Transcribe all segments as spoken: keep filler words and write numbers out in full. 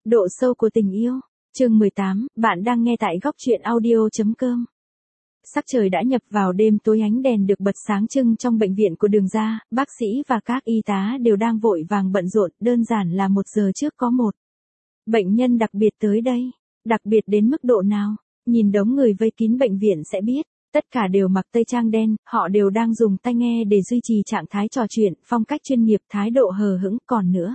Độ sâu của tình yêu. Chương mười tám, bạn đang nghe tại góc truyện audio chấm com. Sắc trời đã nhập vào đêm tối, ánh đèn được bật sáng trưng trong bệnh viện của Đường Gia, bác sĩ và các y tá đều đang vội vàng bận rộn, đơn giản là một giờ trước có một bệnh nhân đặc biệt tới đây. Đặc biệt đến mức độ nào? Nhìn đống người vây kín bệnh viện sẽ biết, tất cả đều mặc tây trang đen, họ đều đang dùng tai nghe để duy trì trạng thái trò chuyện, phong cách chuyên nghiệp, thái độ hờ hững, còn nữa.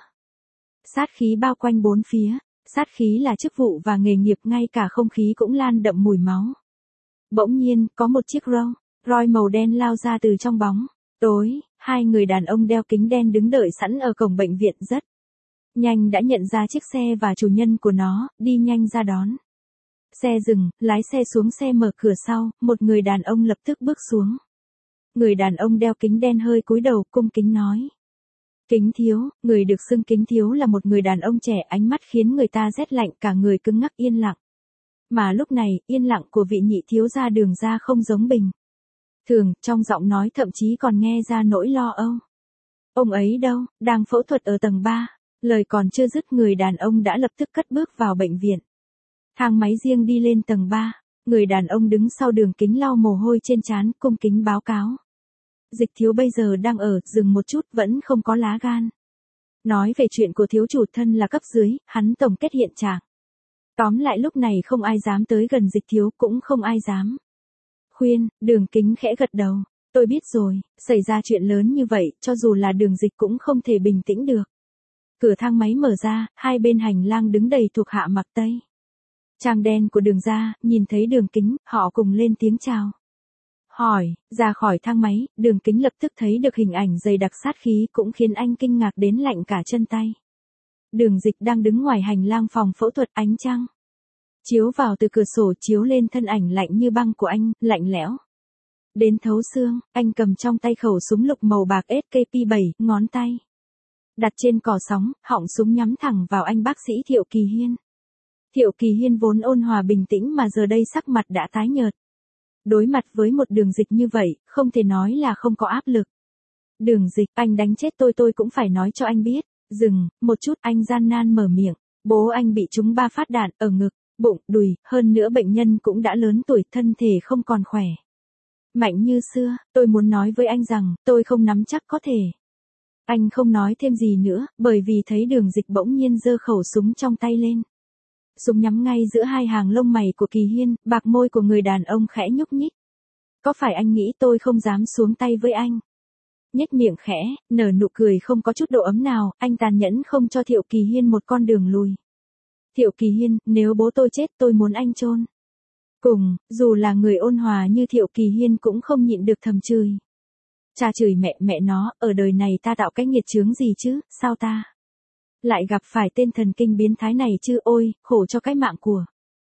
Sát khí bao quanh bốn phía, sát khí là chức vụ và nghề nghiệp, ngay cả không khí cũng lan đậm mùi máu. Bỗng nhiên, có một chiếc Rolls Royce màu đen lao ra từ trong bóng tối, hai người đàn ông đeo kính đen đứng đợi sẵn ở cổng bệnh viện rất nhanh đã nhận ra chiếc xe và chủ nhân của nó, đi nhanh ra đón. Xe dừng, lái xe xuống xe mở cửa sau, một người đàn ông lập tức bước xuống. Người đàn ông đeo kính đen hơi cúi đầu, cung kính nói. Kính thiếu, người được xưng Kính thiếu là một người đàn ông trẻ, ánh mắt khiến người ta rét lạnh, cả người cứng ngắc yên lặng. Mà lúc này, yên lặng của vị nhị thiếu gia Đường Gia không giống bình thường, trong giọng nói thậm chí còn nghe ra nỗi lo âu. Ông ấy đâu, đang phẫu thuật ở tầng ba, lời còn chưa dứt người đàn ông đã lập tức cất bước vào bệnh viện. Thang máy riêng đi lên tầng ba, người đàn ông đứng sau Đường Kính lau mồ hôi trên trán, cung kính báo cáo. Dịch thiếu bây giờ đang ở, dừng một chút, vẫn không có lá gan nói về chuyện của thiếu chủ, thân là cấp dưới, hắn tổng kết hiện trạng. Tóm lại lúc này không ai dám tới gần Dịch thiếu, cũng không ai dám khuyên. Đường Kính khẽ gật đầu. Tôi biết rồi, xảy ra chuyện lớn như vậy, cho dù là Đường Dịch cũng không thể bình tĩnh được. Cửa thang máy mở ra, hai bên hành lang đứng đầy thuộc hạ mặc tây trang đen của Đường Gia, nhìn thấy Đường Kính, họ cùng lên tiếng chào. Hỏi, ra khỏi thang máy, Đường Kính lập tức thấy được hình ảnh dày đặc sát khí, cũng khiến anh kinh ngạc đến lạnh cả chân tay. Đường Dịch đang đứng ngoài hành lang phòng phẫu thuật, ánh trăng chiếu vào từ cửa sổ, chiếu lên thân ảnh lạnh như băng của anh, lạnh lẽo đến thấu xương. Anh cầm trong tay khẩu súng lục màu bạc S K P bảy, ngón tay đặt trên cò sóng, họng súng nhắm thẳng vào anh bác sĩ Thiệu Kỳ Hiên. Thiệu Kỳ Hiên vốn ôn hòa bình tĩnh mà giờ đây sắc mặt đã tái nhợt. Đối mặt với một Đường Dịch như vậy, không thể nói là không có áp lực. Đường Dịch, anh đánh chết tôi tôi cũng phải nói cho anh biết. Dừng, một chút, anh gian nan mở miệng. Bố anh bị trúng ba phát đạn, ở ngực, bụng, đùi, hơn nữa bệnh nhân cũng đã lớn tuổi, thân thể không còn khỏe mạnh như xưa. Tôi muốn nói với anh rằng, tôi không nắm chắc có thể. Anh không nói thêm gì nữa, bởi vì thấy Đường Dịch bỗng nhiên giơ khẩu súng trong tay lên. Súng nhắm ngay giữa hai hàng lông mày của Kỳ Hiên, bạc môi của người đàn ông khẽ nhúc nhích. Có phải anh nghĩ tôi không dám xuống tay với anh? Nhếch miệng khẽ, nở nụ cười không có chút độ ấm nào, anh tàn nhẫn không cho Thiệu Kỳ Hiên một con đường lùi. Thiệu Kỳ Hiên, nếu bố tôi chết tôi muốn anh chôn cùng. Dù là người ôn hòa như Thiệu Kỳ Hiên cũng không nhịn được thầm chửi. Cha chửi mẹ, mẹ nó, ở đời này ta tạo cái nghiệt chướng gì chứ, sao ta lại gặp phải tên thần kinh biến thái này chứ, ôi, khổ cho cái mạng của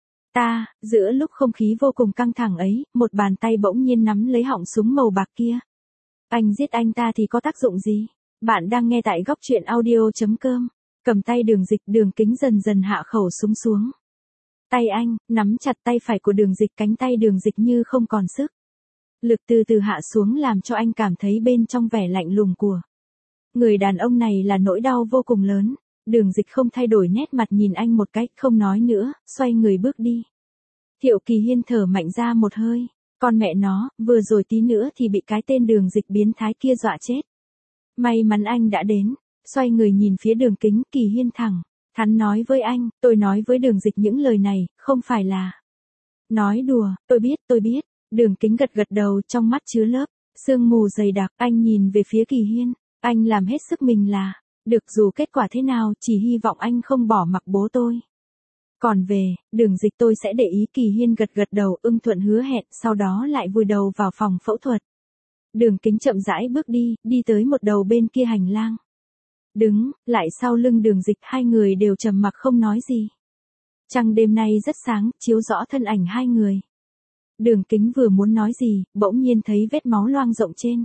ta. Giữa lúc không khí vô cùng căng thẳng ấy, một bàn tay bỗng nhiên nắm lấy họng súng màu bạc kia. Anh giết anh ta thì có tác dụng gì? Bạn đang nghe tại góc truyện audio chấm com. Cầm tay Đường Dịch, Đường Kính dần dần hạ khẩu súng xuống. Tay anh, nắm chặt tay phải của Đường Dịch, cánh tay Đường Dịch như không còn sức lực từ từ hạ xuống, làm cho anh cảm thấy bên trong vẻ lạnh lùng của người đàn ông này là nỗi đau vô cùng lớn. Đường Dịch không thay đổi nét mặt, nhìn anh một cách, không nói nữa, xoay người bước đi. Thiệu Kỳ Hiên thở mạnh ra một hơi. Con mẹ nó, vừa rồi tí nữa thì bị cái tên Đường Dịch biến thái kia dọa chết. May mắn anh đã đến. Xoay người nhìn phía Đường Kính, Kỳ Hiên thẳng thắn nói với anh, tôi nói với Đường Dịch những lời này, không phải là nói đùa. Tôi biết, tôi biết. Đường Kính gật gật đầu, trong mắt chứa lớp sương mù dày đặc. Anh nhìn về phía Kỳ Hiên. Anh làm hết sức mình là được, dù kết quả thế nào, chỉ hy vọng anh không bỏ mặc bố tôi. Còn về, Đường Dịch tôi sẽ để ý. Kỳ Hiên gật gật đầu, ưng thuận hứa hẹn, sau đó lại vùi đầu vào phòng phẫu thuật. Đường Kính chậm rãi bước đi, đi tới một đầu bên kia hành lang. Đứng lại sau lưng Đường Dịch, hai người đều trầm mặc không nói gì. Trăng đêm nay rất sáng, chiếu rõ thân ảnh hai người. Đường Kính vừa muốn nói gì, bỗng nhiên thấy vết máu loang rộng trên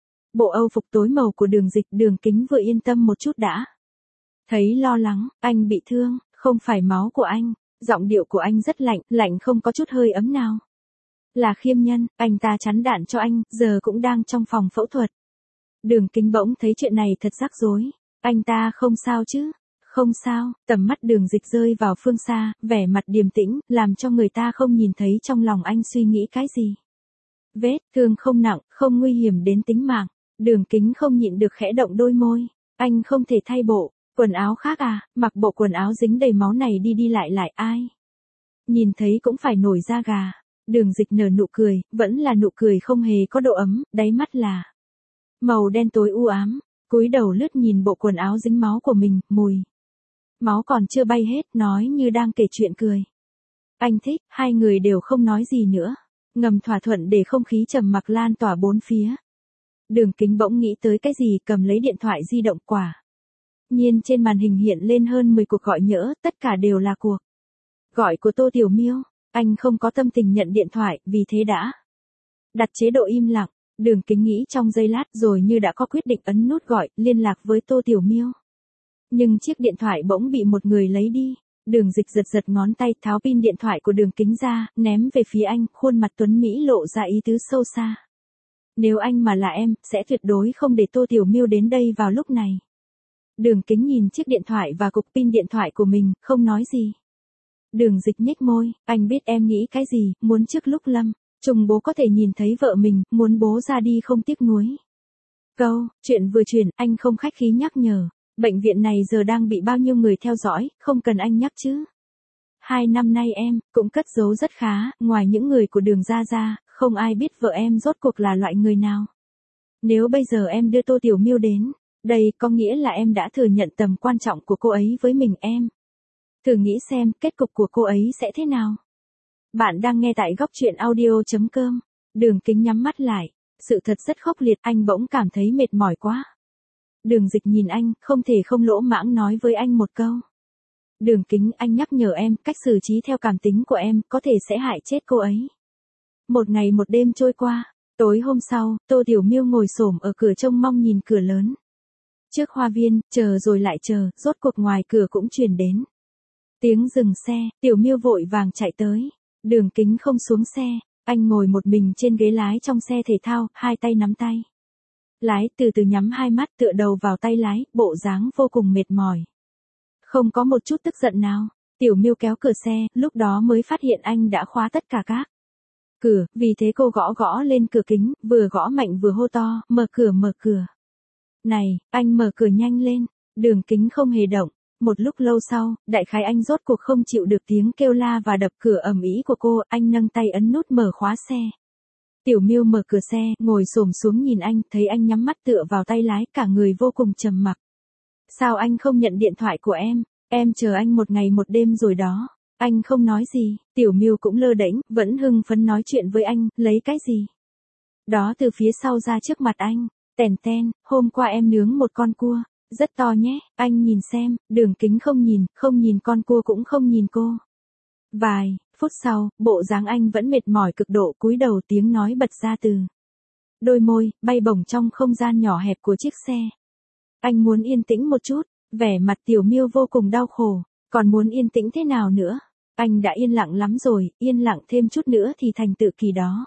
bộ âu phục tối màu của Đường Dịch. Đường Kính vừa yên tâm một chút đã thấy lo lắng. Anh bị thương, không phải máu của anh. Giọng điệu của anh rất lạnh, lạnh không có chút hơi ấm nào. Là Khiêm Nhân, anh ta chắn đạn cho anh, giờ cũng đang trong phòng phẫu thuật. Đường Kính bỗng thấy chuyện này thật rắc rối. Anh ta không sao chứ? Không sao, tầm mắt Đường Dịch rơi vào phương xa, vẻ mặt điềm tĩnh, làm cho người ta không nhìn thấy trong lòng anh suy nghĩ cái gì. Vết thương không nặng, không nguy hiểm đến tính mạng. Đường Kính không nhịn được khẽ động đôi môi. Anh không thể thay bộ, quần áo khác à, mặc bộ quần áo dính đầy máu này đi đi lại lại ai. Nhìn thấy cũng phải nổi da gà. Đường Dịch nở nụ cười, vẫn là nụ cười không hề có độ ấm, đáy mắt là màu đen tối u ám. Cúi đầu lướt nhìn bộ quần áo dính máu của mình, mùi máu còn chưa bay hết, nói như đang kể chuyện cười. Anh thích, hai người đều không nói gì nữa. Ngầm thỏa thuận để không khí trầm mặc lan tỏa bốn phía. Đường Kính bỗng nghĩ tới cái gì, cầm lấy điện thoại di động. Quả nhiên trên màn hình hiện lên hơn mười cuộc gọi nhỡ, tất cả đều là cuộc gọi của Tô Tiểu Miêu. Anh không có tâm tình nhận điện thoại, vì thế đã đặt chế độ im lặng. Đường Kính nghĩ trong giây lát rồi như đã có quyết định ấn nút gọi, liên lạc với Tô Tiểu Miêu. Nhưng chiếc điện thoại bỗng bị một người lấy đi. Đường Dịch giật giật ngón tay, tháo pin điện thoại của Đường Kính ra, ném về phía anh, khuôn mặt tuấn Mỹ lộ ra ý tứ sâu xa. Nếu anh mà là em, sẽ tuyệt đối không để Tô Tiểu Miêu đến đây vào lúc này. Đường Kính nhìn chiếc điện thoại và cục pin điện thoại của mình, không nói gì. Đường Dịch nhếch môi, anh biết em nghĩ cái gì, muốn trước lúc Lâm Trùng bố có thể nhìn thấy vợ mình, muốn bố ra đi không tiếc nuối. Câu, chuyện vừa chuyển, anh không khách khí nhắc nhở. Bệnh viện này giờ đang bị bao nhiêu người theo dõi, không cần anh nhắc chứ. Hai năm nay em, cũng cất giấu rất khá, ngoài những người của Đường gia ra, không ai biết vợ em rốt cuộc là loại người nào. Nếu bây giờ em đưa Tô Tiểu Miêu đến, đây có nghĩa là em đã thừa nhận tầm quan trọng của cô ấy với mình em. Thử nghĩ xem, kết cục của cô ấy sẽ thế nào. Bạn đang nghe tại góc truyện audio.com. Đường Kính nhắm mắt lại. Sự thật rất khốc liệt, anh bỗng cảm thấy mệt mỏi quá. Đường Dịch nhìn anh, không thể không lỗ mãng nói với anh một câu. Đường Kính, anh nhắc nhở em, cách xử trí theo cảm tính của em, có thể sẽ hại chết cô ấy. Một ngày một đêm trôi qua, tối hôm sau, Tô Tiểu Miêu ngồi xổm ở cửa trông mong nhìn cửa lớn. Trước hoa viên, chờ rồi lại chờ, rốt cuộc ngoài cửa cũng truyền đến tiếng dừng xe. Tiểu Miêu vội vàng chạy tới. Đường Kính không xuống xe, anh ngồi một mình trên ghế lái trong xe thể thao, hai tay nắm tay lái, từ từ nhắm hai mắt, tựa đầu vào tay lái, bộ dáng vô cùng mệt mỏi. Không có một chút tức giận nào. Tiểu Miêu kéo cửa xe, lúc đó mới phát hiện anh đã khóa tất cả các cửa, vì thế cô gõ gõ lên cửa kính, vừa gõ mạnh vừa hô to, mở cửa mở cửa. Này, anh mở cửa nhanh lên. Đường Kính không hề động. Một lúc lâu sau, đại khái anh rốt cuộc không chịu được tiếng kêu la và đập cửa ầm ĩ của cô, anh nâng tay ấn nút mở khóa xe. Tiểu Miêu mở cửa xe, ngồi xổm xuống nhìn anh, thấy anh nhắm mắt tựa vào tay lái, cả người vô cùng trầm mặc. Sao anh không nhận điện thoại của em? Em chờ anh một ngày một đêm rồi đó. Anh không nói gì. Tiểu Miêu cũng lơ đễnh, vẫn hưng phấn nói chuyện với anh, lấy cái gì? Đó từ phía sau ra trước mặt anh. Tèn ten, hôm qua em nướng một con cua. Rất to nhé, anh nhìn xem. Đường Kính không nhìn, không nhìn con cua cũng không nhìn cô. Vài phút sau, bộ dáng anh vẫn mệt mỏi cực độ, cúi đầu, tiếng nói bật ra từ đôi môi, bay bổng trong không gian nhỏ hẹp của chiếc xe. Anh muốn yên tĩnh một chút. Vẻ mặt Tiểu Miêu vô cùng đau khổ. Còn muốn yên tĩnh thế nào nữa? Anh đã yên lặng lắm rồi, yên lặng thêm chút nữa thì thành tự kỷ đó.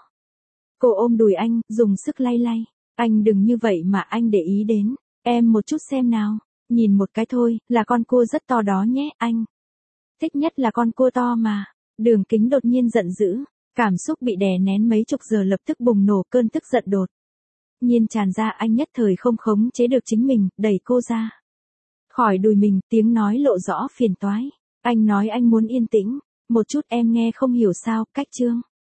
Cô ôm đùi anh, dùng sức lay lay. Anh đừng như vậy mà, anh để ý đến em một chút xem nào. Nhìn một cái thôi, là con cua rất to đó nhé, anh thích nhất là con cua to mà. Đường Kính đột nhiên giận dữ. Cảm xúc bị đè nén mấy chục giờ lập tức bùng nổ, cơn tức giận đột nhiên tràn ra, anh nhất thời không khống chế được chính mình, đẩy cô ra khỏi đùi mình, tiếng nói lộ rõ phiền toái. Anh nói anh muốn yên tĩnh một chút, em nghe không hiểu sao, cách chương